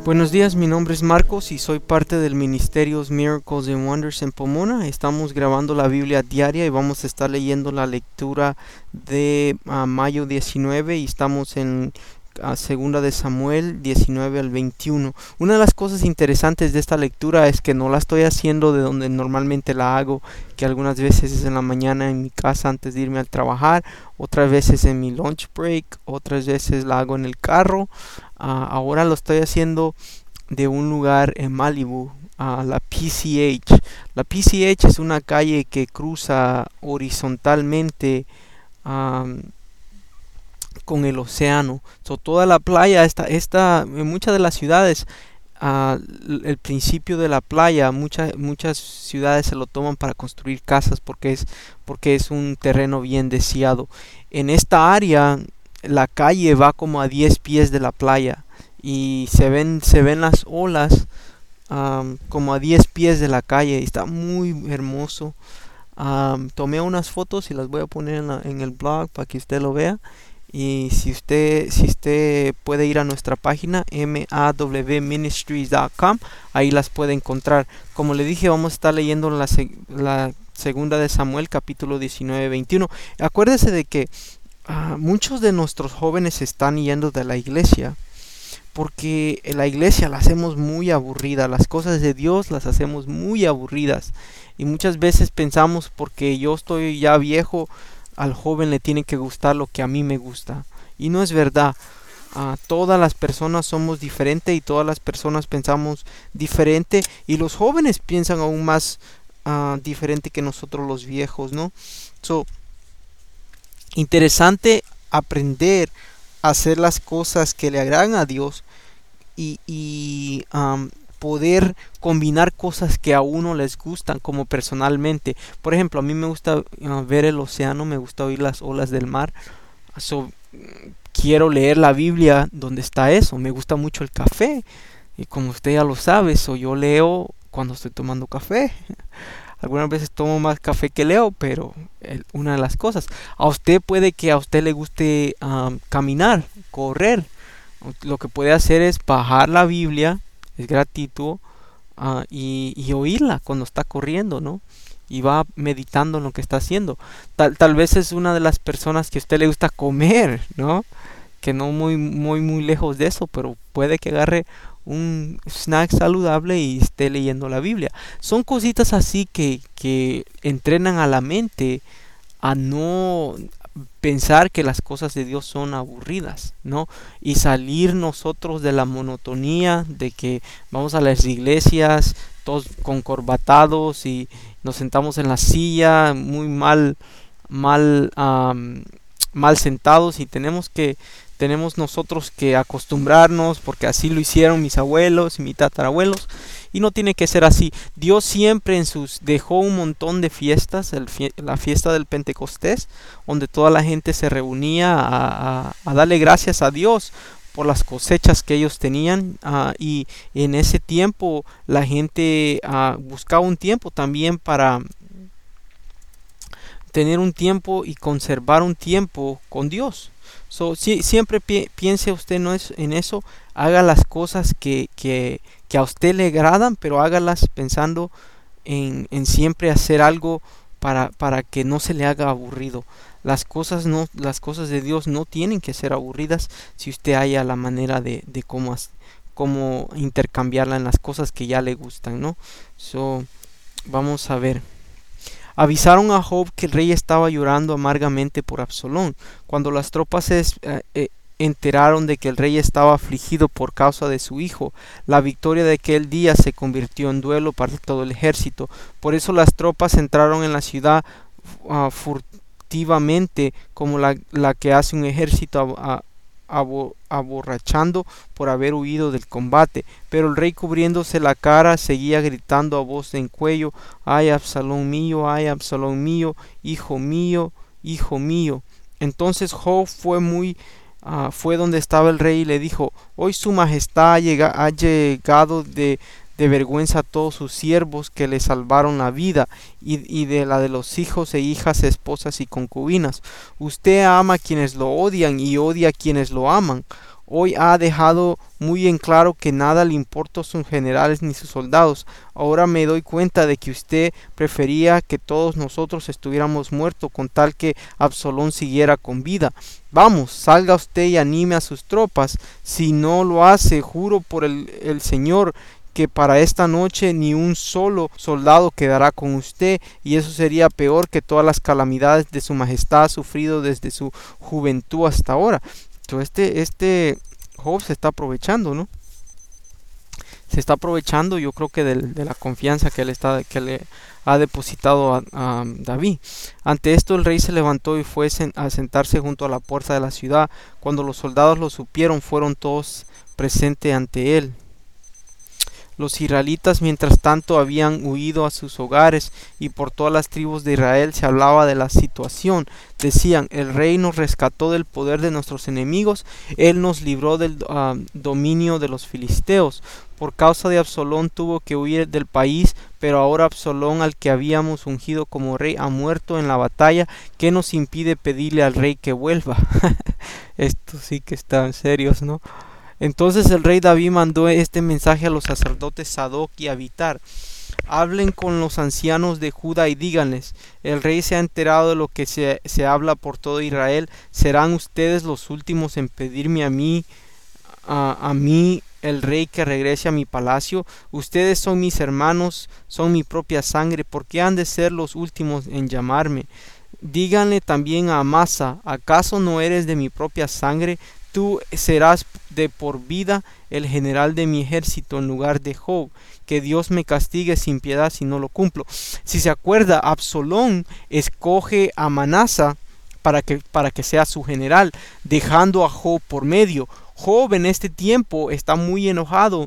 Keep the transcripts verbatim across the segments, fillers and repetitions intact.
Buenos días, mi nombre es Marcos y soy parte del Ministerios Miracles and Wonders en Pomona. Estamos grabando la Biblia diaria y vamos a estar leyendo la lectura de uh, mayo diecinueve y estamos en uh, segunda de Samuel diecinueve al veintiuno. Una de las cosas interesantes de esta lectura es que no la estoy haciendo de donde normalmente la hago, que algunas veces es en la mañana en mi casa antes de irme al trabajar, otras veces en mi lunch break, otras veces la hago en el carro. Uh, ahora lo estoy haciendo de un lugar en Malibu, uh, la P C H. La P C H es una calle que cruza horizontalmente um, con el océano. So, toda la playa está, está en muchas de las ciudades. Uh, el principio de la playa, muchas muchas ciudades se lo toman para construir casas porque es porque es un terreno bien deseado. En esta área la calle va como a diez pies de la playa y se ven se ven las olas um, como a diez pies de la calle. Está muy hermoso. Um, tomé unas fotos y las voy a poner en, la, en el blog para que usted lo vea. Y si usted si usted puede ir a nuestra página m a w ministries punto com, ahí las puede encontrar. Como le dije, vamos a estar leyendo la, la segunda de Samuel, capítulo diecinueve veintiuno. Acuérdese de que Uh, muchos de nuestros jóvenes están yendo de la iglesia porque en la iglesia la hacemos muy aburrida, las cosas de Dios las hacemos muy aburridas y muchas veces pensamos porque yo estoy ya viejo, al joven le tiene que gustar lo que a mí me gusta, y no es verdad. Uh, todas las personas somos diferentes y todas las personas pensamos diferente, y los jóvenes piensan aún más uh, diferente que nosotros los viejos, ¿no? So, interesante aprender a hacer las cosas que le agradan a Dios y, y um, poder combinar cosas que a uno les gustan, como personalmente. Por ejemplo, a mí me gusta uh, ver el océano, me gusta oír las olas del mar. So, quiero leer la Biblia donde está eso. Me gusta mucho el café y como usted ya lo sabe, so, yo leo cuando estoy tomando café. Algunas veces tomo más café que leo, pero eh, una de las cosas. A usted puede que a usted le guste um, caminar, correr. Lo que puede hacer es bajar la Biblia, es gratuito, uh, y, y oírla cuando está corriendo, ¿no? Y va meditando en lo que está haciendo. Tal, tal vez es una de las personas que a usted le gusta comer, ¿no? Que no muy, muy, muy lejos de eso, pero puede que agarre un snack saludable y esté leyendo la Biblia. Son cositas así que, que entrenan a la mente a no pensar que las cosas de Dios son aburridas, ¿no? Y salir nosotros de la monotonía de que vamos a las iglesias todos concorbatados y nos sentamos en la silla muy mal mal um, mal sentados, y tenemos que tenemos nosotros que acostumbrarnos porque así lo hicieron mis abuelos y mis tatarabuelos, y no tiene que ser así. Dios siempre en sus dejó un montón de fiestas, el fie, la fiesta del Pentecostés, donde toda la gente se reunía a, a, a darle gracias a Dios por las cosechas que ellos tenían, uh, y en ese tiempo la gente uh, buscaba un tiempo también para tener un tiempo y conservar un tiempo con Dios. So, si, siempre pi piense usted no es en eso, haga las cosas que, que, que a usted le agradan, pero hágalas pensando en, en siempre hacer algo para, para que no se le haga aburrido. Las cosas no, las cosas de Dios no tienen que ser aburridas si usted haya la manera de, de cómo, cómo intercambiarla en las cosas que ya le gustan, ¿no? So, vamos a ver. Avisaron a Joab que el rey estaba llorando amargamente por Absalón. Cuando las tropas se eh, eh, enteraron de que el rey estaba afligido por causa de su hijo, la victoria de aquel día se convirtió en duelo para todo el ejército. Por eso las tropas entraron en la ciudad uh, furtivamente, como la, la que hace un ejército a, a, abo, aborrachando por haber huido del combate. Pero el rey, cubriéndose la cara, seguía gritando a voz en cuello: ay, Absalón mío, ay, Absalón mío, hijo mío, hijo mío. Entonces Joab fue muy uh, fue donde estaba el rey y le dijo: hoy su majestad ha, llega, ha llegado de, de vergüenza a todos sus siervos que le salvaron la vida, y, y de la de los hijos e hijas, esposas y concubinas. Usted ama a quienes lo odian y odia a quienes lo aman. Hoy ha dejado muy en claro que nada le importa a sus generales ni sus soldados. Ahora me doy cuenta de que usted prefería que todos nosotros estuviéramos muertos con tal que Absalón siguiera con vida. Vamos, salga usted y anime a sus tropas. Si no lo hace, juro por el, el Señor que para esta noche ni un solo soldado quedará con usted, y eso sería peor que todas las calamidades de su majestad ha sufrido desde su juventud hasta ahora. Entonces este, este Job se está aprovechando, ¿no? Se está aprovechando, yo creo que de, de la confianza que, él está, que le ha depositado a, a David. Ante esto el rey se levantó y fue a sentarse junto a la puerta de la ciudad. Cuando los soldados lo supieron, fueron todos presentes ante él. Los israelitas mientras tanto habían huido a sus hogares, y por todas las tribus de Israel se hablaba de la situación. Decían: el rey nos rescató del poder de nuestros enemigos, él nos libró del uh, dominio de los filisteos. Por causa de Absalón tuvo que huir del país, pero ahora Absalón, al que habíamos ungido como rey, ha muerto en la batalla. ¿Qué nos impide pedirle al rey que vuelva? Esto sí que están serios, ¿no? Entonces el rey David mandó este mensaje a los sacerdotes Sadoc y Abiatar: hablen con los ancianos de Judá y díganles: el rey se ha enterado de lo que se, se habla por todo Israel. ¿Serán ustedes los últimos en pedirme a mí, a, a mí, el rey, que regrese a mi palacio? Ustedes son mis hermanos, son mi propia sangre, ¿por qué han de ser los últimos en llamarme? Díganle también a Amasa: ¿acaso no eres de mi propia sangre? Tú serás de por vida el general de mi ejército en lugar de Job. Que Dios me castigue sin piedad si no lo cumplo. Si se acuerda, Absalón escoge a Manasa para que, para que sea su general, dejando a Job por medio. Job en este tiempo está muy enojado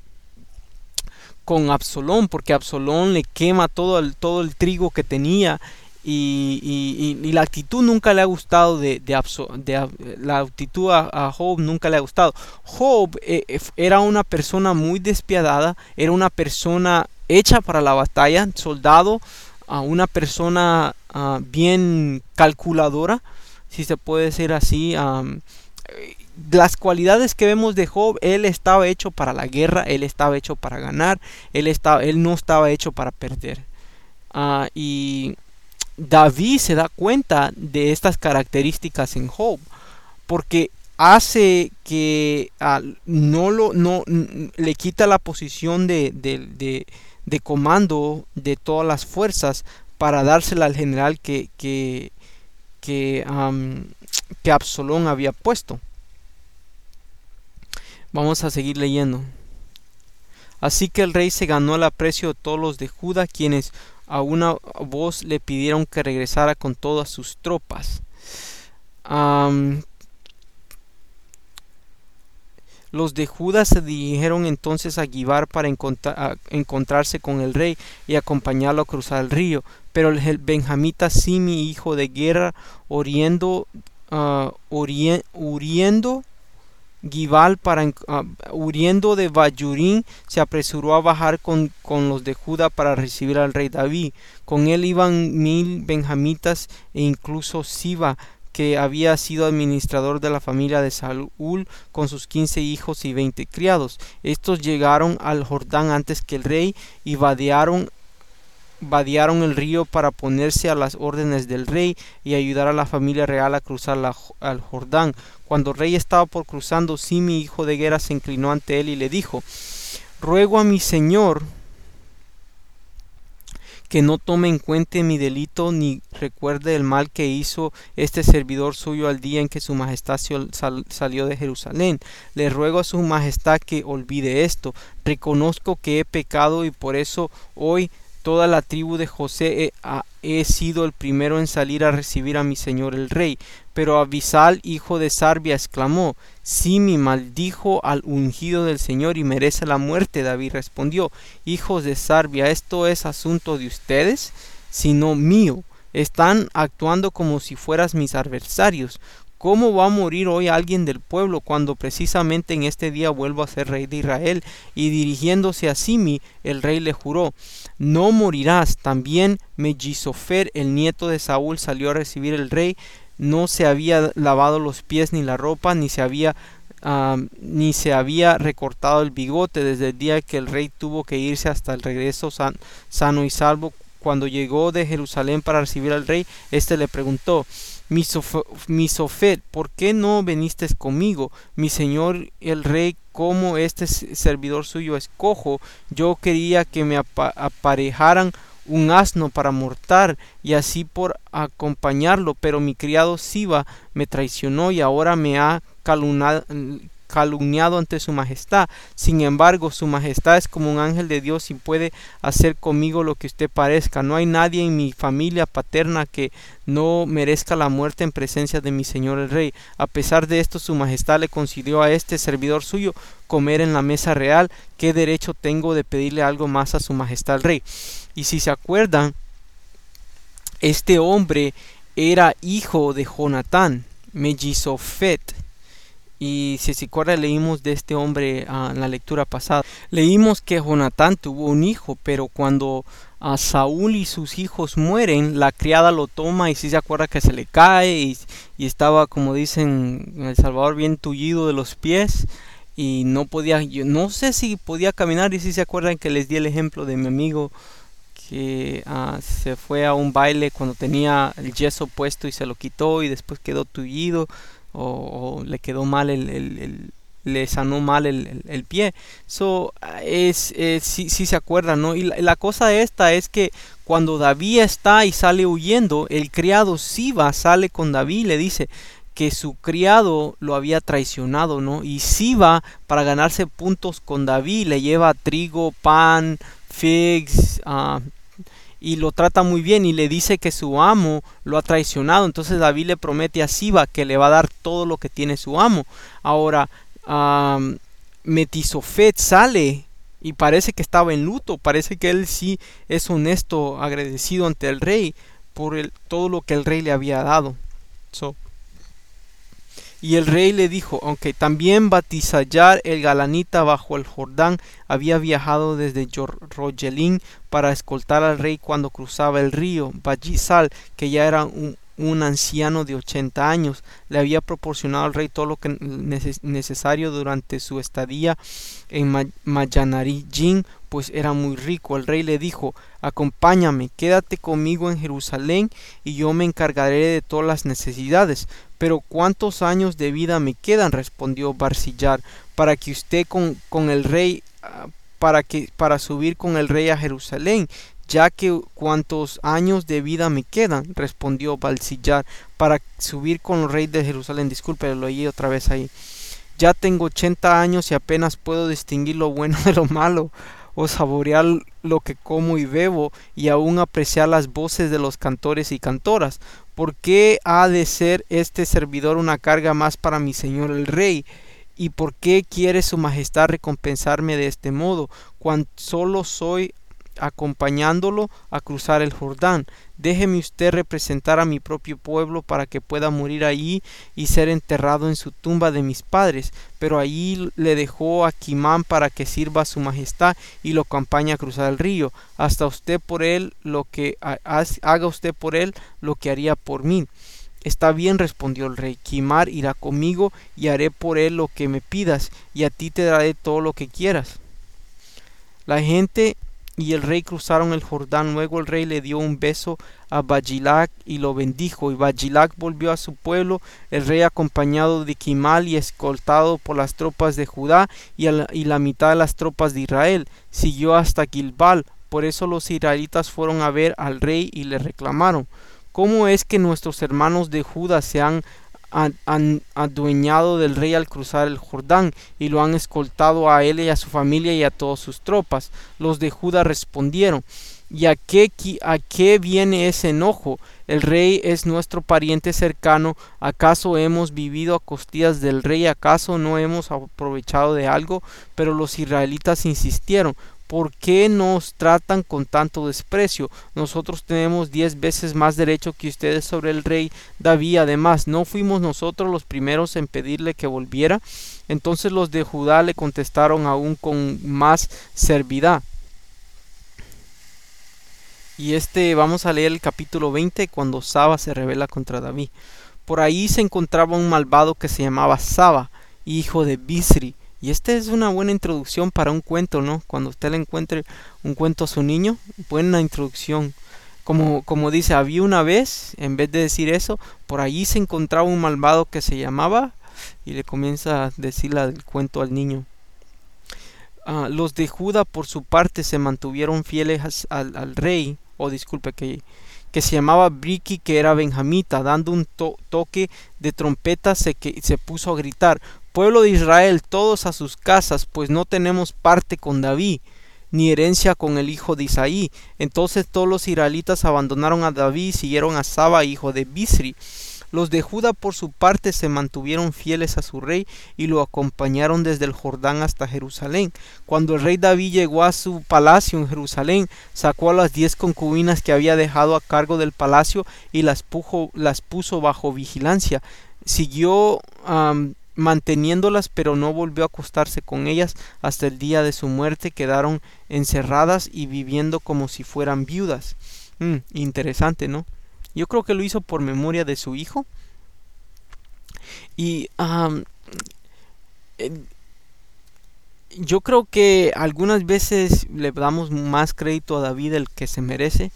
con Absalón, porque Absalón le quema todo el, todo el trigo que tenía. Y, y, y la actitud nunca le ha gustado de, de, de la actitud a, a Job nunca le ha gustado. Job eh, era una persona muy despiadada, era una persona hecha para la batalla, soldado, uh, una persona uh, bien calculadora, si se puede decir así. Um, las cualidades que vemos de Job: él estaba hecho para la guerra, él estaba hecho para ganar, él, estaba, él no estaba hecho para perder. Uh, y David se da cuenta de estas características en Job, porque hace que uh, no lo no le quita la posición de, de, de, de comando de todas las fuerzas para dársela al general que que que, um, que Absalón había puesto. Vamos a seguir leyendo. Así que el rey se ganó el aprecio de todos los de Judá, quienes a una voz le pidieron que regresara con todas sus tropas. Um, los de Judá se dirigieron entonces a Gibar para encontrar, a encontrarse con el rey y acompañarlo a cruzar el río. Pero el benjamita Simi, hijo de Gera, oriendo, uh, orien, huriendo Gibal para uh, huriendo de Bayurín, se apresuró a bajar con, con los de Judá para recibir al rey David. Con él iban mil benjamitas e incluso Siba, que había sido administrador de la familia de Saúl, con sus quince hijos y veinte criados. Estos llegaron al Jordán antes que el rey y vadearon vadearon el río para ponerse a las órdenes del rey y ayudar a la familia real a cruzar la, al Jordán. Cuando el rey estaba por cruzando, Simi, hijo de Gera, se inclinó ante él y le dijo: ruego a mi señor que no tome en cuenta mi delito ni recuerde el mal que hizo este servidor suyo al día en que su majestad sal, salió de Jerusalén. Le ruego a su majestad que olvide esto. Reconozco que he pecado y por eso hoy toda la tribu de José he, a, he sido el primero en salir a recibir a mi señor el rey. Pero Abisal, hijo de Sarbia, exclamó: Simi maldijo al ungido del Señor y merece la muerte. David respondió: hijos de Sarbia, ¿esto es asunto de ustedes, sino mío? Están actuando como si fueras mis adversarios. ¿Cómo va a morir hoy alguien del pueblo cuando precisamente en este día vuelvo a ser rey de Israel? Y dirigiéndose a Simi, el rey le juró: no morirás. También Mellisofer, el nieto de Saúl, salió a recibir el rey. No se había lavado los pies ni la ropa, ni se había um, ni se había recortado el bigote desde el día que el rey tuvo que irse hasta el regreso san, sano y salvo. Cuando llegó de Jerusalén para recibir al rey, éste le preguntó: Misofet, ¿por qué no viniste conmigo? Mi señor el rey, como este servidor suyo es cojo, yo quería que me apa aparejaran un asno para montar y así por acompañarlo, pero mi criado Siba me traicionó y ahora me ha calumniado, calumniado ante su majestad. Sin embargo, su majestad es como un ángel de Dios y puede hacer conmigo lo que usted parezca. No hay nadie en mi familia paterna que no merezca la muerte en presencia de mi señor el rey. A pesar de esto, su majestad le concedió a este servidor suyo comer en la mesa real. ¿Qué derecho tengo de pedirle algo más a su majestad el rey? Y si se acuerdan, este hombre era hijo de Jonatán, Mellisofet. Y si se acuerdan, leímos de este hombre uh, en la lectura pasada. Leímos que Jonatán tuvo un hijo, pero cuando uh, Saúl y sus hijos mueren, la criada lo toma y si se acuerda que se le cae y, y estaba, como dicen en El Salvador, bien tullido de los pies y no podía, yo no sé si podía caminar. Y si se acuerdan que les di el ejemplo de mi amigo que uh, se fue a un baile cuando tenía el yeso puesto y se lo quitó y después quedó tullido. O, o le quedó mal el, el, el le sanó mal el, el, el pie. So, es, es si, si se acuerdan, ¿no? Y la, la cosa esta es que cuando David está y sale huyendo, el criado Siba sale con David y le dice que su criado lo había traicionado, ¿no? Y Siba, para ganarse puntos con David, le lleva trigo, pan, figs, uh, y lo trata muy bien y le dice que su amo lo ha traicionado. Entonces David le promete a Siba que le va a dar todo lo que tiene su amo. Ahora um, Metisofet sale y parece que estaba en luto. Parece que él sí es honesto, agradecido ante el rey por el, todo lo que el rey le había dado. So, y el rey le dijo, aunque también Batizallar el galanita bajo el Jordán había viajado desde Rogelín para escoltar al rey cuando cruzaba el río. Batisal, que ya era un, un anciano de ochenta años, le había proporcionado al rey todo lo que neces necesario durante su estadía en Mayanarín, pues era muy rico. El rey le dijo, acompáñame, quédate conmigo en Jerusalén y yo me encargaré de todas las necesidades. Pero ¿cuántos años de vida me quedan? Respondió Barzillar, para que usted con, con el rey, para que para subir con el rey a Jerusalén, ya que ¿cuántos años de vida me quedan? Respondió Barzillar, para subir con el rey de Jerusalén. Disculpe, lo oí otra vez ahí. Ya tengo ochenta años y apenas puedo distinguir lo bueno de lo malo, o saborear lo que como y bebo, y aún apreciar las voces de los cantores y cantoras. ¿Por qué ha de ser este servidor una carga más para mi señor el rey? ¿Y por qué quiere su majestad recompensarme de este modo, cuando solo soy acompañándolo a cruzar el Jordán? Déjeme usted representar a mi propio pueblo para que pueda morir allí y ser enterrado en su tumba de mis padres. Pero allí le dejó a Quimán para que sirva a su majestad y lo acompañe a cruzar el río. Hasta usted por él lo que haga usted por él lo que haría por mí. Está bien, respondió el rey. Quimar irá conmigo y haré por él lo que me pidas, y a ti te daré todo lo que quieras. La gente y el rey cruzaron el Jordán. Luego el rey le dio un beso a Bajilac y lo bendijo, y Bajilac volvió a su pueblo. El rey, acompañado de Quimal y escoltado por las tropas de Judá y, la, y la mitad de las tropas de Israel, siguió hasta Gilbal. Por eso los israelitas fueron a ver al rey y le reclamaron: ¿cómo es que nuestros hermanos de Judá se han han adueñado del rey al cruzar el Jordán y lo han escoltado a él y a su familia y a todas sus tropas? Los de Judá respondieron: ¿y a qué, a qué viene ese enojo? El rey es nuestro pariente cercano. ¿Acaso hemos vivido a costillas del rey? ¿Acaso no hemos aprovechado de algo? Pero los israelitas insistieron: ¿por qué nos tratan con tanto desprecio? Nosotros tenemos diez veces más derecho que ustedes sobre el rey David. Además, ¿no fuimos nosotros los primeros en pedirle que volviera? Entonces los de Judá le contestaron aún con más servidad. Y este, vamos a leer el capítulo veinte, cuando Saba se rebela contra David. Por ahí se encontraba un malvado que se llamaba Saba, hijo de Bisri. Y esta es una buena introducción para un cuento, ¿no? Cuando usted le encuentre un cuento a su niño, buena introducción. Como, como dice, había una vez, en vez de decir eso, por allí se encontraba un malvado que se llamaba, y le comienza a decir la- el cuento al niño. Ah, los de Judá por su parte se mantuvieron fieles al, al rey, o disculpe, que, que se llamaba Briki, que era benjamita. Dando un to- toque de trompeta se, que, se puso a gritar: pueblo de Israel, todos a sus casas, pues no tenemos parte con David, ni herencia con el hijo de Isaí. Entonces todos los israelitas abandonaron a David y siguieron a Saba, hijo de Bisri. Los de Judá por su parte se mantuvieron fieles a su rey y lo acompañaron desde el Jordán hasta Jerusalén. Cuando el rey David llegó a su palacio en Jerusalén, sacó a las diez concubinas que había dejado a cargo del palacio y las, pujo, las puso bajo vigilancia. Siguió um, manteniéndolas, pero no volvió a acostarse con ellas hasta el día de su muerte. Quedaron encerradas y viviendo como si fueran viudas. Mm, interesante, ¿no? Yo creo que lo hizo por memoria de su hijo. Y um, eh, yo creo que algunas veces le damos más crédito a David del que se merece.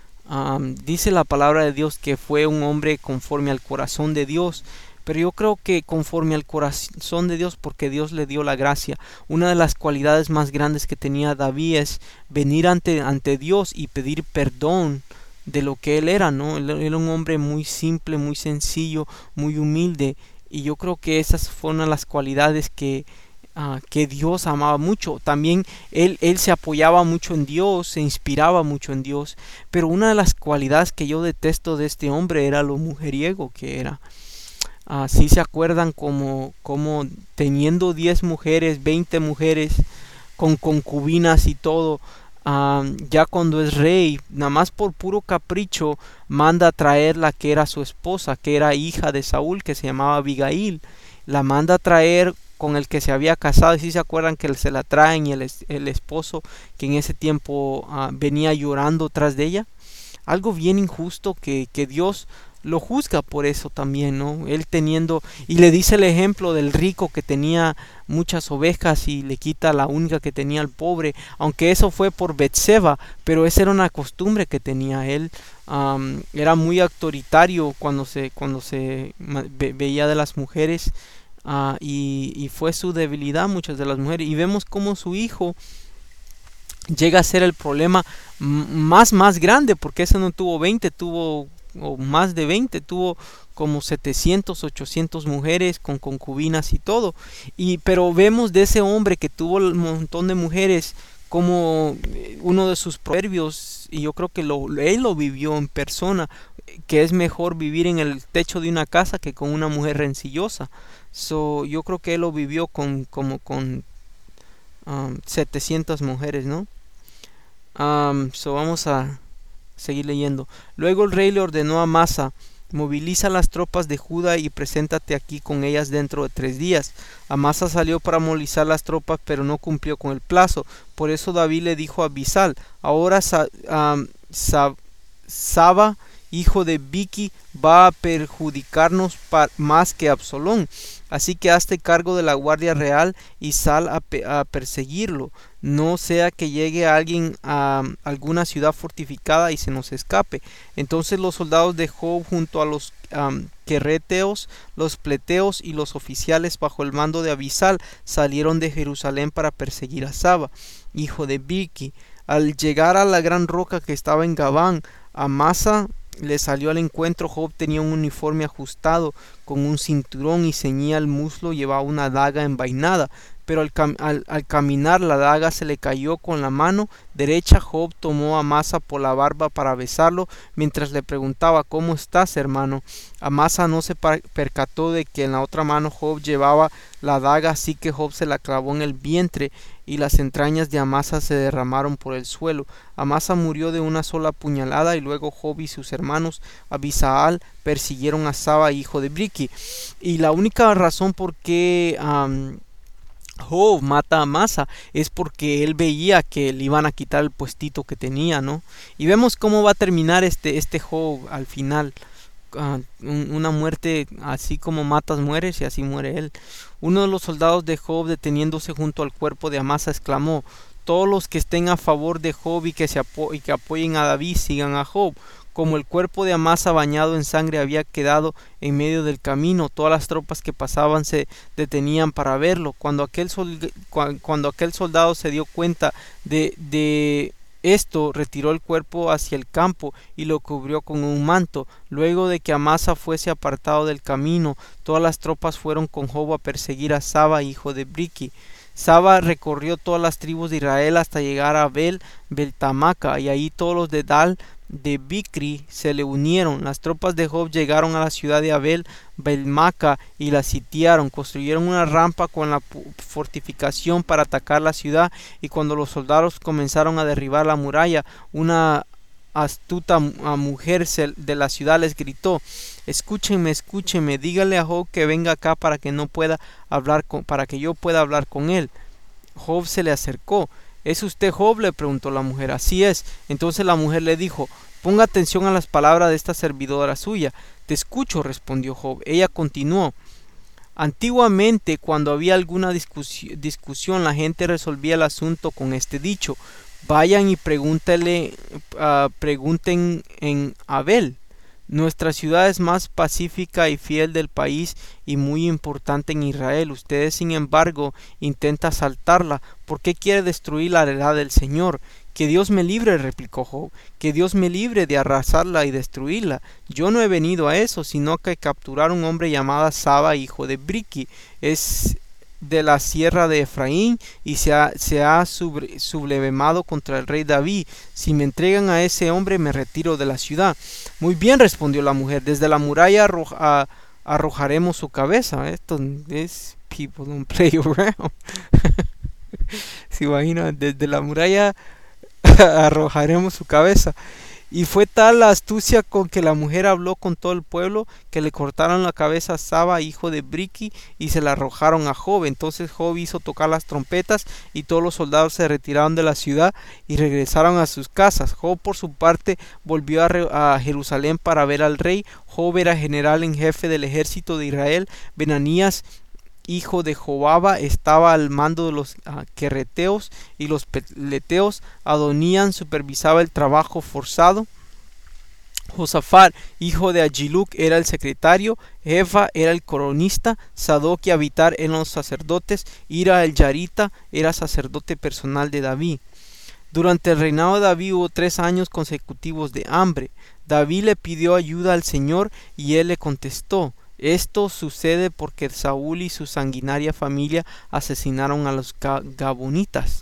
Um, dice la palabra de Dios que fue un hombre conforme al corazón de Dios. Pero yo creo que conforme al corazón de Dios, porque Dios le dio la gracia. Una de las cualidades más grandes que tenía David es venir ante, ante Dios y pedir perdón de lo que él era, ¿no? Él era un hombre muy simple, muy sencillo, muy humilde, y yo creo que esas fueron las cualidades que, uh, que Dios amaba mucho. También él, él se apoyaba mucho en Dios, se inspiraba mucho en Dios, pero una de las cualidades que yo detesto de este hombre era lo mujeriego que era. Así uh, se acuerdan como, como teniendo diez mujeres, veinte mujeres, con concubinas y todo. Um, ya cuando es rey, nada más por puro capricho, manda a traer la que era su esposa, que era hija de Saúl, que se llamaba Abigail. La manda a traer con el que se había casado, y si se acuerdan que se la traen, y el, el esposo que en ese tiempo uh, venía llorando tras de ella. Algo bien injusto que, que Dios lo juzga por eso también, ¿no? Él teniendo, y le dice el ejemplo del rico que tenía muchas ovejas y le quita la única que tenía al pobre, aunque eso fue por Betseba, pero esa era una costumbre que tenía él. Um, era muy autoritario cuando se, cuando se ve, veía de las mujeres, uh, y, y fue su debilidad muchas de las mujeres, y vemos como su hijo llega a ser el problema más más grande, porque ese no tuvo veinte, tuvo o más de veinte, tuvo como setecientos, ochocientos mujeres con concubinas y todo. Y pero vemos de ese hombre que tuvo un montón de mujeres como uno de sus proverbios, y yo creo que lo, él lo vivió en persona, que es mejor vivir en el techo de una casa que con una mujer rencillosa. So, yo creo que él lo vivió con como con um, setecientas mujeres, ¿no? Um, so vamos a seguir leyendo. Luego el rey le ordenó a Amasa: moviliza las tropas de Judá y preséntate aquí con ellas dentro de tres días. Amasa salió para movilizar las tropas, pero no cumplió con el plazo. Por eso David le dijo a Abisal: ahora Sa, um, Sa, Saba, hijo de Biki, va a perjudicarnos más que Absalón. Así que hazte cargo de la guardia real y sal a, a perseguirlo. No sea que llegue alguien a alguna ciudad fortificada y se nos escape. Entonces los soldados de Job, junto a los um, querreteos, los pleteos y los oficiales bajo el mando de Abisal, salieron de Jerusalén para perseguir a Saba, hijo de Biki. Al llegar a la gran roca que estaba en Gabán, Amasa le salió al encuentro. Job tenía un uniforme ajustado con un cinturón y ceñía el muslo, llevaba una daga envainada, pero al, cam al, al caminar la daga se le cayó con la mano derecha. Job tomó a Amasa por la barba para besarlo, mientras le preguntaba: ¿cómo estás, hermano? Amasa no se percató de que en la otra mano Job llevaba la daga, así que Job se la clavó en el vientre y las entrañas de Amasa se derramaron por el suelo. Amasa murió de una sola puñalada, y luego Job y sus hermanos Abisaal persiguieron a Saba, hijo de Briki. Y la única razón por qué um, Job mata a Amasa es porque él veía que le iban a quitar el puestito que tenía, ¿no? Y vemos cómo va a terminar este, este Job al final. uh, un, una muerte así como matas mueres, y así muere él. Uno de los soldados de Job, deteniéndose junto al cuerpo de Amasa, exclamó: todos los que estén a favor de Job y que, se apo y que apoyen a David sigan a Job. Como el cuerpo de Amasa bañado en sangre había quedado en medio del camino, todas las tropas que pasaban se detenían para verlo. Cuando aquel, sol, cuando aquel soldado se dio cuenta de, de esto, retiró el cuerpo hacia el campo y lo cubrió con un manto. Luego de que Amasa fuese apartado del camino, todas las tropas fueron con Job a perseguir a Saba, hijo de Briqui. Saba recorrió todas las tribus de Israel hasta llegar a Abel Beltamaca, y ahí todos los de Dal de Bicri se le unieron. Las tropas de Job llegaron a la ciudad de Abel Belmaca y la sitiaron. Construyeron una rampa con la fortificación para atacar la ciudad, y cuando los soldados comenzaron a derribar la muralla, una astuta mujer de la ciudad les gritó: escúchenme, escúchenme, dígale a Job que venga acá para que no pueda hablar con, para que yo pueda hablar con él. Job se le acercó. ¿Es usted Job?, le preguntó la mujer. Así es. Entonces la mujer le dijo: ponga atención a las palabras de esta servidora suya. Te escucho, respondió Job. Ella continuó: antiguamente, cuando había alguna discusión, discusión la gente resolvía el asunto con este dicho: vayan y pregúntele, uh, pregunten en Abel. Nuestra ciudad es más pacífica y fiel del país y muy importante en Israel. Ustedes, sin embargo, intentan asaltarla. ¿Por qué quiere destruir la heredad del Señor? Que Dios me libre, replicó Job, que Dios me libre de arrasarla y destruirla. Yo no he venido a eso, sino que a capturar un hombre llamado Saba, hijo de Briqui. Es de la sierra de Efraín y se ha, se ha sublevado contra el rey David. Si me entregan a ese hombre, me retiro de la ciudad. Muy bien, respondió la mujer, desde la muralla arro a, arrojaremos su cabeza. Esto es people don't play around. Se imagina, desde la muralla arrojaremos su cabeza. Y fue tal la astucia con que la mujer habló con todo el pueblo, que le cortaron la cabeza a Saba, hijo de Briqui, y se la arrojaron a Job. Entonces Job hizo tocar las trompetas, y todos los soldados se retiraron de la ciudad y regresaron a sus casas. Job, por su parte, volvió a, a Jerusalén para ver al rey. Job era general en jefe del ejército de Israel. Benanías, hijo de Jobaba, estaba al mando de los uh, querreteos y los peleteos. Adonían supervisaba el trabajo forzado. Josafat, hijo de Agiluk, era el secretario. Jefa era el coronista. Sadoc y Abitar eran los sacerdotes. Ira el Yarita era sacerdote personal de David. Durante el reinado de David hubo tres años consecutivos de hambre. David le pidió ayuda al Señor y él le contestó: esto sucede porque Saúl y su sanguinaria familia asesinaron a los Gabonitas.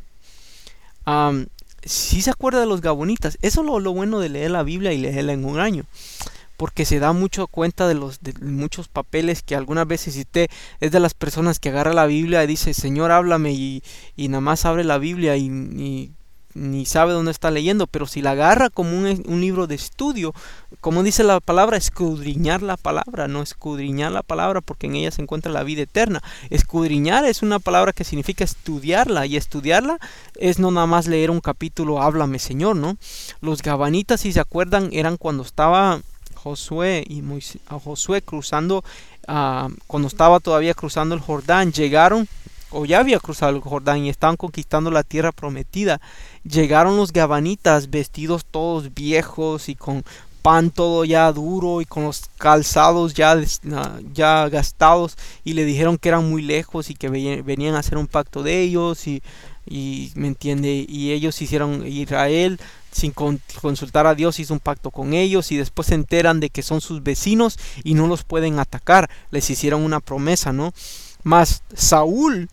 Um, si se acuerda de los Gabonitas, eso es lo, lo bueno de leer la Biblia y leerla en un año, porque se da mucho cuenta de los de muchos papeles que algunas veces, si usted es de las personas que agarra la Biblia y dice: Señor, háblame, y, y nada más abre la Biblia y, y ni sabe dónde está leyendo, pero si la agarra como un, un libro de estudio, como dice la palabra, escudriñar la palabra, no escudriñar la palabra porque en ella se encuentra la vida eterna. Escudriñar es una palabra que significa estudiarla, y estudiarla es no nada más leer un capítulo, háblame Señor, ¿no? Los Gabanitas, si se acuerdan, eran cuando estaba Josué y Moisés, a Josué cruzando, uh, cuando estaba todavía cruzando el Jordán, llegaron, o ya había cruzado el Jordán y estaban conquistando la tierra prometida. Llegaron los Gabanitas vestidos todos viejos y con pan todo ya duro y con los calzados ya, ya gastados, y le dijeron que eran muy lejos y que venían a hacer un pacto de ellos, y, y me entiende, y ellos hicieron, Israel sin consultar a Dios hizo un pacto con ellos, y después se enteran de que son sus vecinos y no los pueden atacar. Les hicieron una promesa, ¿no? Mas Saúl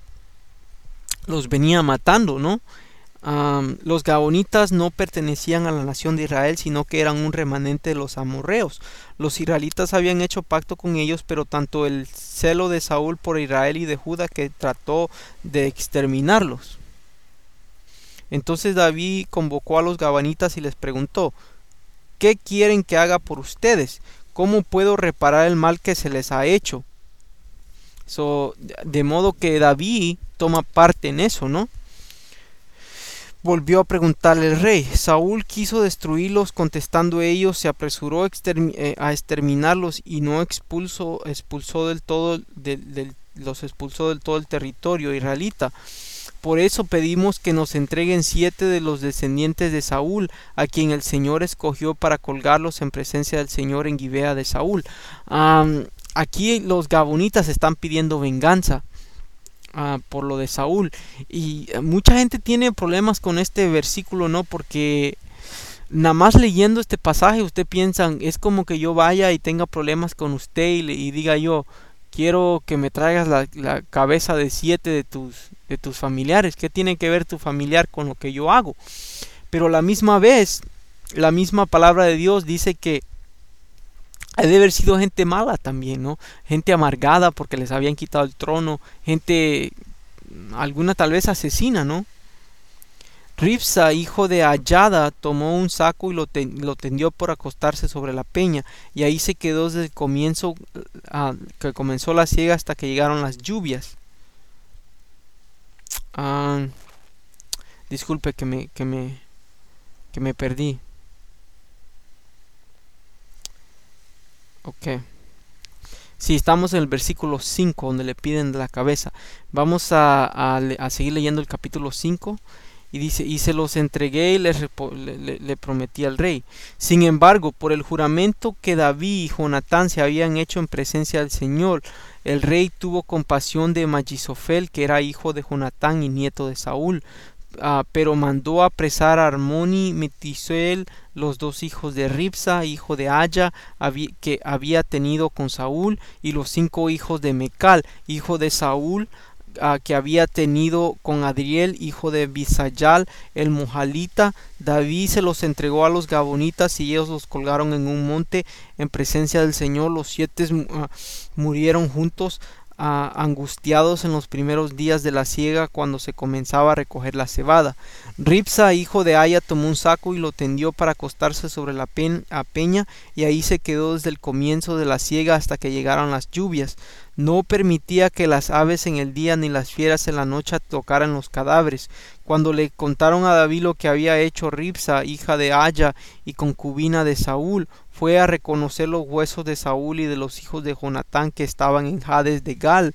los venía matando, ¿no? Um, los Gabonitas no pertenecían a la nación de Israel, sino que eran un remanente de los amorreos. Los israelitas habían hecho pacto con ellos, pero tanto el celo de Saúl por Israel y de Judá que trató de exterminarlos. Entonces David convocó a los Gabonitas y les preguntó: ¿qué quieren que haga por ustedes? ¿Cómo puedo reparar el mal que se les ha hecho? So, de modo que David toma parte en eso, ¿no? volvió a preguntarle el rey. Saúl quiso destruirlos, contestando ellos, se apresuró extermi eh, a exterminarlos y no expulsó, expulsó del todo, del, del, los expulsó del todo el territorio israelita. Por eso pedimos que nos entreguen siete de los descendientes de Saúl, a quien el Señor escogió para colgarlos en presencia del Señor en Gibea de Saúl. Um, aquí los gabonitas están pidiendo venganza Uh, por lo de Saúl, y mucha gente tiene problemas con este versículo, no, porque nada más leyendo este pasaje usted piensa, es como que yo vaya y tenga problemas con usted y, le, y diga yo, quiero que me traigas la, la cabeza de siete de tus, de tus familiares. ¿Qué tiene que ver tu familiar con lo que yo hago? Pero a la misma vez, la misma palabra de Dios dice que ha de haber sido gente mala también, ¿no? Gente amargada porque les habían quitado el trono, gente, alguna tal vez asesina, ¿no? Ribsa, hijo de Ayada, tomó un saco y lo, ten, lo tendió por acostarse sobre la peña, y ahí se quedó desde el comienzo, uh, que comenzó la siega hasta que llegaron las lluvias. Uh, disculpe que me, que me, que me perdí. Ok. Sí, estamos en el versículo cinco, donde le piden la cabeza. Vamos a, a, a seguir leyendo el capítulo cinco. Y dice, y se los entregué y les le, le, le prometí al rey. Sin embargo, por el juramento que David y Jonatán se habían hecho en presencia del Señor, el rey tuvo compasión de Machisofel, que era hijo de Jonatán y nieto de Saúl. Uh, pero mandó apresar a Armoni, Metisel, los dos hijos de Ribsa, hijo de Aya, habí, que había tenido con Saúl, y los cinco hijos de Mecal, hijo de Saúl, uh, que había tenido con Adriel, hijo de Bisayal, el Mojalita. David se los entregó a los gabonitas y ellos los colgaron en un monte en presencia del Señor. Los siete uh, murieron juntos, Uh, angustiados en los primeros días de la siega, cuando se comenzaba a recoger la cebada. Ribsa, hijo de Aya, tomó un saco y lo tendió para acostarse sobre la pe peña, y ahí se quedó desde el comienzo de la siega hasta que llegaron las lluvias. No permitía que las aves en el día ni las fieras en la noche tocaran los cadáveres. Cuando le contaron a David lo que había hecho Ribsa, hija de Aya y concubina de Saúl, fue a reconocer los huesos de Saúl y de los hijos de Jonatán que estaban en Hades de Gal.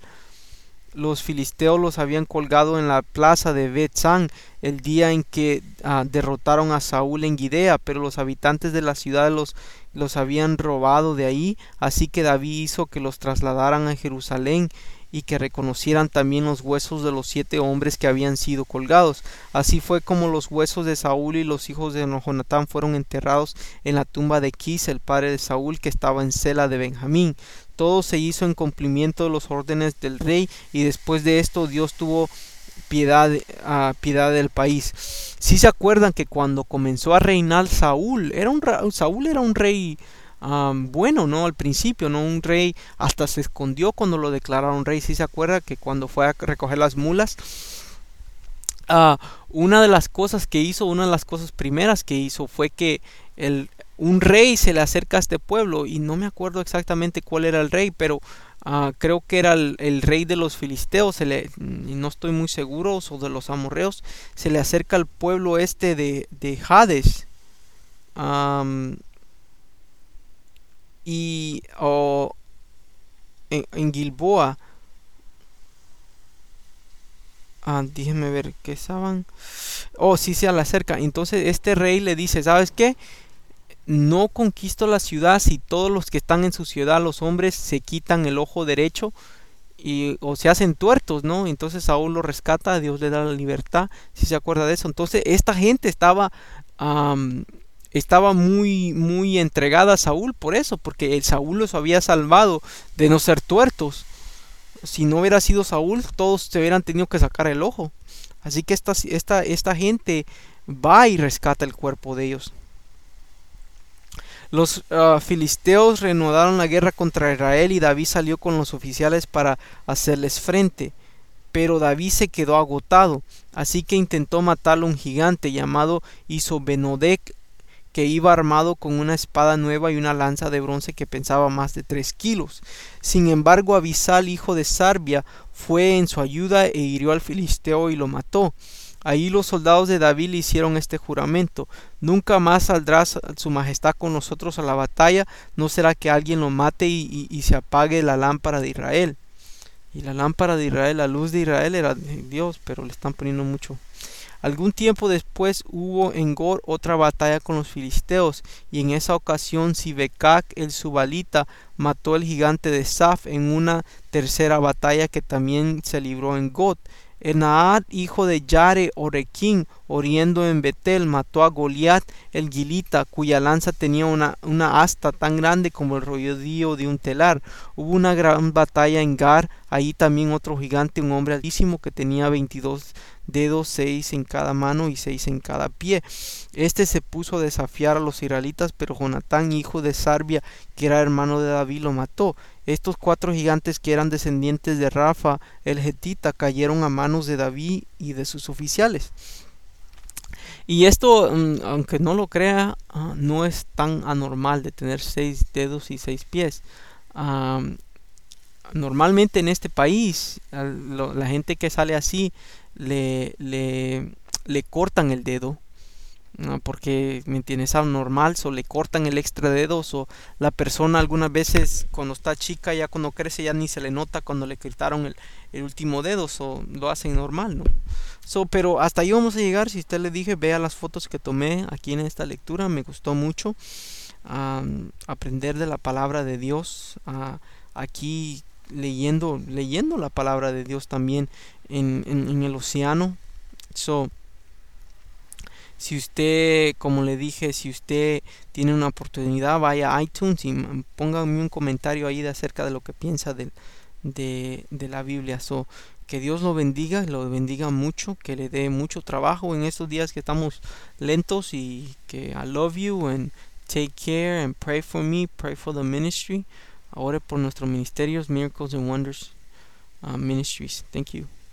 Los filisteos los habían colgado en la plaza de Bet-San el día en que uh, derrotaron a Saúl en Gidea, pero los habitantes de la ciudad los, los habían robado de ahí, así que David hizo que los trasladaran a Jerusalén y que reconocieran también los huesos de los siete hombres que habían sido colgados. Así fue como los huesos de Saúl y los hijos de Jonatán fueron enterrados en la tumba de Quis, el padre de Saúl, que estaba en Sela de Benjamín. Todo se hizo en cumplimiento de los órdenes del rey, y después de esto Dios tuvo piedad, uh, piedad del país. Si se acuerdan que cuando comenzó a reinar Saúl, era un, Saúl era un rey Um, bueno, no, al principio, no, un rey, hasta se escondió cuando lo declararon rey. Si se acuerda que cuando fue a recoger las mulas, uh, una de las cosas que hizo, una de las cosas primeras que hizo fue que el, un rey se le acerca a este pueblo, y no me acuerdo exactamente cuál era el rey, pero uh, creo que era el, el rey de los filisteos, se le, no estoy muy seguro, o de los amorreos. Se le acerca al pueblo este de, de Hades, um, y oh, en, en Gilboa, ah, déjenme ver qué estaban, oh sí, se le acerca. Entonces este rey le dice, ¿sabes qué? No conquisto la ciudad si todos los que están en su ciudad, los hombres, se quitan el ojo derecho y o se hacen tuertos, ¿no? Entonces Saúl lo rescata, Dios le da la libertad, si se acuerda de eso. Entonces esta gente estaba um, estaba muy muy entregada a Saúl por eso, porque el Saúl los había salvado de no ser tuertos. Si no hubiera sido Saúl, todos se hubieran tenido que sacar el ojo. Así que esta, esta, esta gente va y rescata el cuerpo de ellos. Los uh, filisteos reanudaron la guerra contra Israel, y David salió con los oficiales para hacerles frente. Pero David se quedó agotado, así que intentó matar a un gigante llamado Isobenodec, que iba armado con una espada nueva y una lanza de bronce que pesaba más de tres kilos. Sin embargo, Abisal, hijo de Sarbia, fue en su ayuda e hirió al filisteo y lo mató. Ahí los soldados de David le hicieron este juramento: nunca más saldrá su majestad con nosotros a la batalla, no será que alguien lo mate y, y, y se apague la lámpara de Israel. Y la lámpara de Israel, la luz de Israel era de Dios, pero le están poniendo mucho. Algún tiempo después hubo en Gor otra batalla con los filisteos, y en esa ocasión Sibecac el subalita mató al gigante de Saf en una tercera batalla que también se libró en Got. Enaad, hijo de Yare Orequín, oriendo en Betel, mató a Goliat el Gilita, cuya lanza tenía una, una asta tan grande como el rodillo de un telar. Hubo una gran batalla en Gar, ahí también otro gigante, un hombre altísimo que tenía veintidós dedos, seis en cada mano y seis en cada pie. Este se puso a desafiar a los israelitas, pero Jonatán, hijo de Sarbia, que era hermano de David, lo mató. Estos cuatro gigantes, que eran descendientes de Rafa el Getita, cayeron a manos de David y de sus oficiales. Y esto, aunque no lo crea, no es tan anormal de tener seis dedos y seis pies. Um, normalmente en este país, la gente que sale así le, le, le cortan el dedo, ¿no? Porque, ¿me entiendes? Es anormal, o le cortan el extra dedo, o la persona algunas veces cuando está chica, ya cuando crece ya ni se le nota cuando le quitaron el, el último dedo, o lo hacen normal, ¿no? So, pero hasta ahí vamos a llegar. Si usted le dije, vea las fotos que tomé aquí en esta lectura, me gustó mucho um, aprender de la palabra de Dios, uh, aquí leyendo, leyendo la palabra de Dios también en, en, en el océano. So, si usted, como le dije, si usted tiene una oportunidad, vaya a iTunes y póngame un comentario ahí de acerca de lo que piensa de, de, de la Biblia. So, que Dios lo bendiga, lo bendiga mucho, que le dé mucho trabajo en estos días que estamos lentos, y que I love you and take care and pray for me, pray for the ministry. Ore por nuestros ministerios, Miracles and Wonders uh, Ministries. Thank you.